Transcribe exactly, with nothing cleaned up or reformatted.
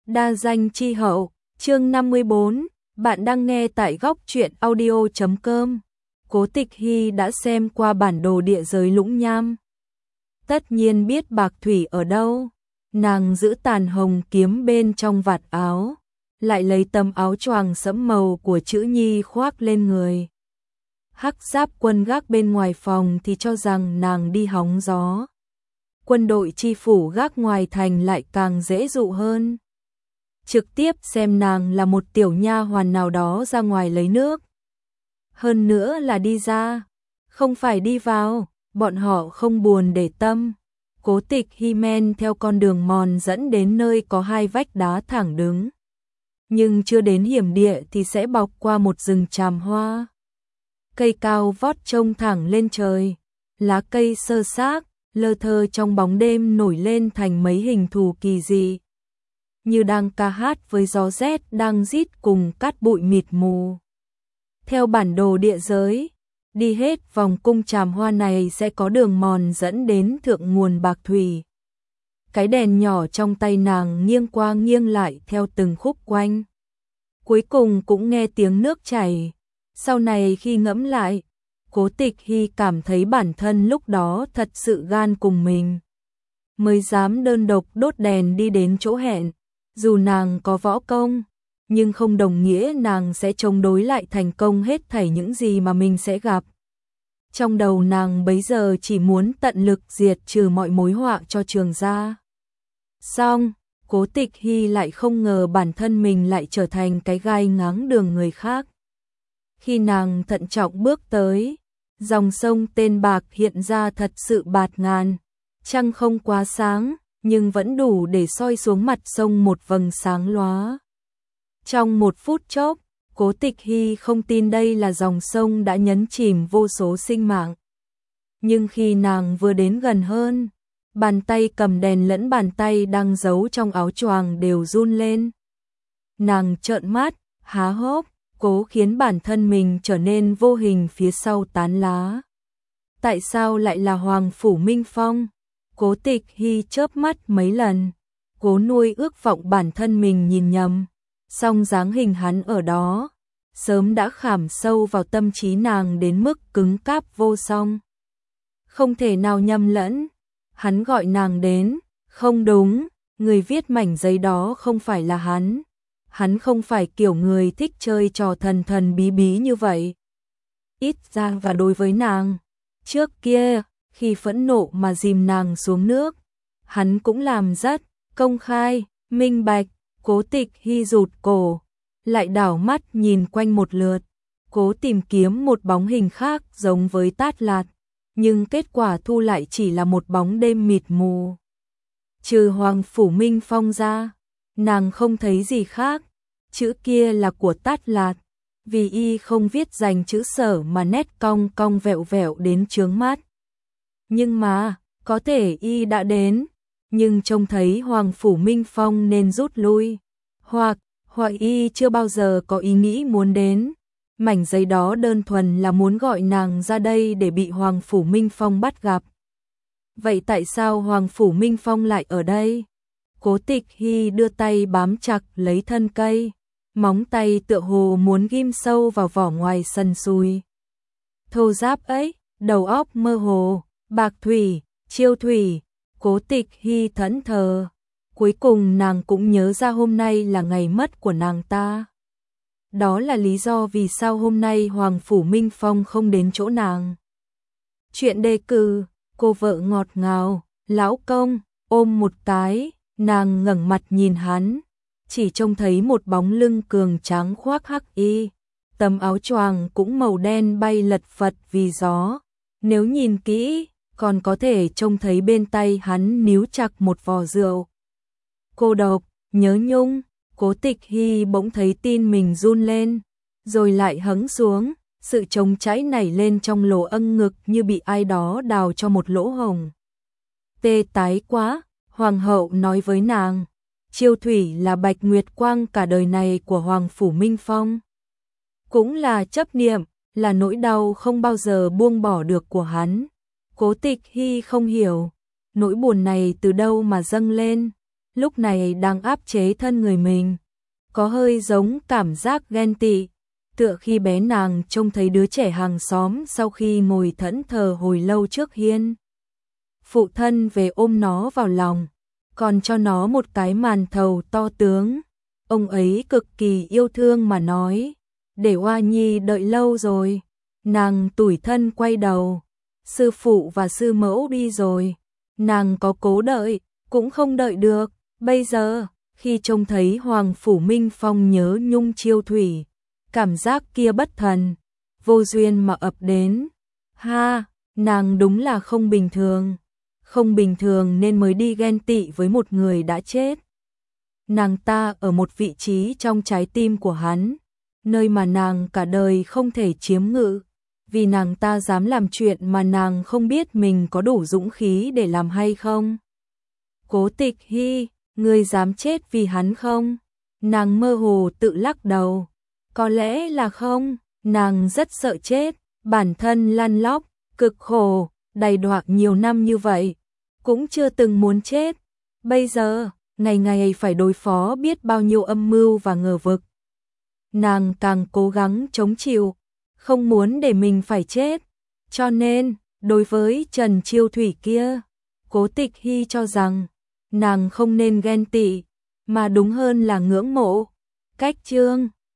Đa danh chi hậu, chương năm mươi bốn, bạn đang nghe tại góc truyện audio chấm com. Cố Tịch Hy đã xem qua bản đồ địa giới Lũng Nham. Tất nhiên biết Bạc Thủy ở đâu, nàng giữ tàn hồng kiếm bên trong vạt áo, lại lấy tấm áo choàng sẫm màu của chữ Nhi khoác lên người. Hắc Giáp quân gác bên ngoài phòng thì cho rằng nàng đi hóng gió. Quân đội chi phủ gác ngoài thành lại càng dễ dụ hơn. Trực tiếp xem nàng là một tiểu nha hoàn nào đó ra ngoài lấy nước. Hơn nữa là đi ra, không phải đi vào, bọn họ không buồn để tâm. Cố Tịch Hy men theo con đường mòn dẫn đến nơi có hai vách đá thẳng đứng. Nhưng chưa đến hiểm địa thì sẽ bọc qua một rừng tràm hoa. Cây cao vót trông thẳng lên trời, lá cây xơ xác, lơ thơ trong bóng đêm nổi lên thành mấy hình thù kỳ dị. Như đang ca hát với gió rét đang rít cùng cát bụi mịt mù. Theo bản đồ địa giới, đi hết vòng cung tràm hoa này sẽ có đường mòn dẫn đến thượng nguồn Bạc Thủy. Cái đèn nhỏ trong tay nàng nghiêng qua nghiêng lại theo từng khúc quanh. Cuối cùng cũng nghe tiếng nước chảy. Sau này khi ngẫm lại, Cố Tịch Hy cảm thấy bản thân lúc đó thật sự gan cùng mình. Mới dám đơn độc đốt đèn đi đến chỗ hẹn. Dù nàng có võ công, nhưng không đồng nghĩa nàng sẽ chống đối lại thành công hết thảy những gì mà mình sẽ gặp. Trong đầu nàng bấy giờ chỉ muốn tận lực diệt trừ mọi mối họa cho Trường gia. Xong, Cố Tịch Hy lại không ngờ bản thân mình lại trở thành cái gai ngáng đường người khác. Khi nàng thận trọng bước tới, dòng sông tên Bạc hiện ra thật sự bạt ngàn, trăng không quá sáng, nhưng vẫn đủ để soi xuống mặt sông một vầng sáng lóa. Trong một phút chốc, Cố Tịch Hy không tin đây là dòng sông đã nhấn chìm vô số sinh mạng. Nhưng khi nàng vừa đến gần hơn, bàn tay cầm đèn lẫn bàn tay đang giấu trong áo choàng đều run lên. Nàng trợn mắt, há hốc, cố khiến bản thân mình trở nên vô hình phía sau tán lá. Tại sao lại là Hoàng Phủ Minh Phong? Cố Tịch Hy chớp mắt mấy lần, cố nuôi ước vọng bản thân mình nhìn nhầm, song dáng hình hắn ở đó, sớm đã khảm sâu vào tâm trí nàng đến mức cứng cáp vô song. Không thể nào nhầm lẫn, hắn gọi nàng đến, không đúng, người viết mảnh giấy đó không phải là hắn. Hắn không phải kiểu người thích chơi trò thần thần bí bí như vậy. Ít ra và đối với nàng, trước kia, khi phẫn nộ mà dìm nàng xuống nước, hắn cũng làm rất công khai, minh bạch. Cố Tịch Hy rụt cổ, lại đảo mắt nhìn quanh một lượt, cố tìm kiếm một bóng hình khác giống với Tát Lạt, nhưng kết quả thu lại chỉ là một bóng đêm mịt mù. Trừ Hoàng Phủ Minh Phong ra, nàng không thấy gì khác. Chữ kia là của Tát Lạt, vì y không viết dành chữ Sở mà nét cong cong vẹo vẹo đến chướng mắt. Nhưng mà, có thể y đã đến, nhưng trông thấy Hoàng Phủ Minh Phong nên rút lui, hoặc, hoặc y chưa bao giờ có ý nghĩ muốn đến. Mảnh giấy đó đơn thuần là muốn gọi nàng ra đây để bị Hoàng Phủ Minh Phong bắt gặp. Vậy tại sao Hoàng Phủ Minh Phong lại ở đây? Cố Tịch Hy đưa tay bám chặt lấy thân cây, móng tay tựa hồ muốn ghim sâu vào vỏ ngoài sần sùi. Thô giáp ấy, đầu óc mơ hồ, Bạc Thủy, Chiêu Thủy, Cố Tịch Hy thẫn thờ. Cuối cùng nàng cũng nhớ ra hôm nay là ngày mất của nàng ta. Đó là lý do vì sao hôm nay Hoàng Phủ Minh Phong không đến chỗ nàng. Chuyện đề cử, cô vợ ngọt ngào, lão công, ôm một cái, nàng ngẩng mặt nhìn hắn. Chỉ trông thấy một bóng lưng cường tráng khoác hắc y, tấm áo choàng cũng màu đen bay lật phật vì gió. Nếu nhìn kỹ, còn có thể trông thấy bên tay hắn níu chặt một vò rượu. Cô độc, nhớ nhung, Cố Tịch Hy bỗng thấy tim mình run lên, rồi lại hững xuống, sự trống trải nảy lên trong lỗ âng ngực như bị ai đó đào cho một lỗ hổng. Tê tái quá, Hoàng hậu nói với nàng. Chiêu Thủy là bạch nguyệt quang cả đời này của Hoàng Phủ Minh Phong. Cũng là chấp niệm, là nỗi đau không bao giờ buông bỏ được của hắn. Cố Tịch Hy không hiểu, nỗi buồn này từ đâu mà dâng lên. lúc này đang áp chế thân người mình. Có hơi giống cảm giác ghen tị, tựa khi bé nàng trông thấy đứa trẻ hàng xóm sau khi ngồi thẫn thờ hồi lâu trước hiên. Phụ thân về ôm nó vào lòng, còn cho nó một cái màn thầu to tướng. Ông ấy cực kỳ yêu thương mà nói, để Hoa Nhi đợi lâu rồi. Nàng tủi thân quay đầu, sư phụ và sư mẫu đi rồi. Nàng có cố đợi, cũng không đợi được. Bây giờ, khi trông thấy Hoàng Phủ Minh Phong nhớ nhung chiêu thủy, cảm giác kia bất thần, vô duyên mà ập đến. Ha, nàng đúng là không bình thường. Không bình thường nên mới đi ghen tị với một người đã chết. Nàng ta ở một vị trí trong trái tim của hắn, nơi mà nàng cả đời không thể chiếm ngự, vì nàng ta dám làm chuyện mà nàng không biết mình có đủ dũng khí để làm hay không. Cố Tịch Hy, ngươi dám chết vì hắn không? Nàng mơ hồ tự lắc đầu. Có lẽ là không, nàng rất sợ chết, bản thân lăn lóc, cực khổ, đầy đọa nhiều năm như vậy, cũng chưa từng muốn chết. Bây giờ, ngày ngày phải đối phó biết bao nhiêu âm mưu và ngờ vực. Nàng càng cố gắng chống chịu, không muốn để mình phải chết. Cho nên, đối với Trần Chiêu Thủy kia, Cố Tịch Hy cho rằng, nàng không nên ghen tị, mà đúng hơn là ngưỡng mộ. Cách chương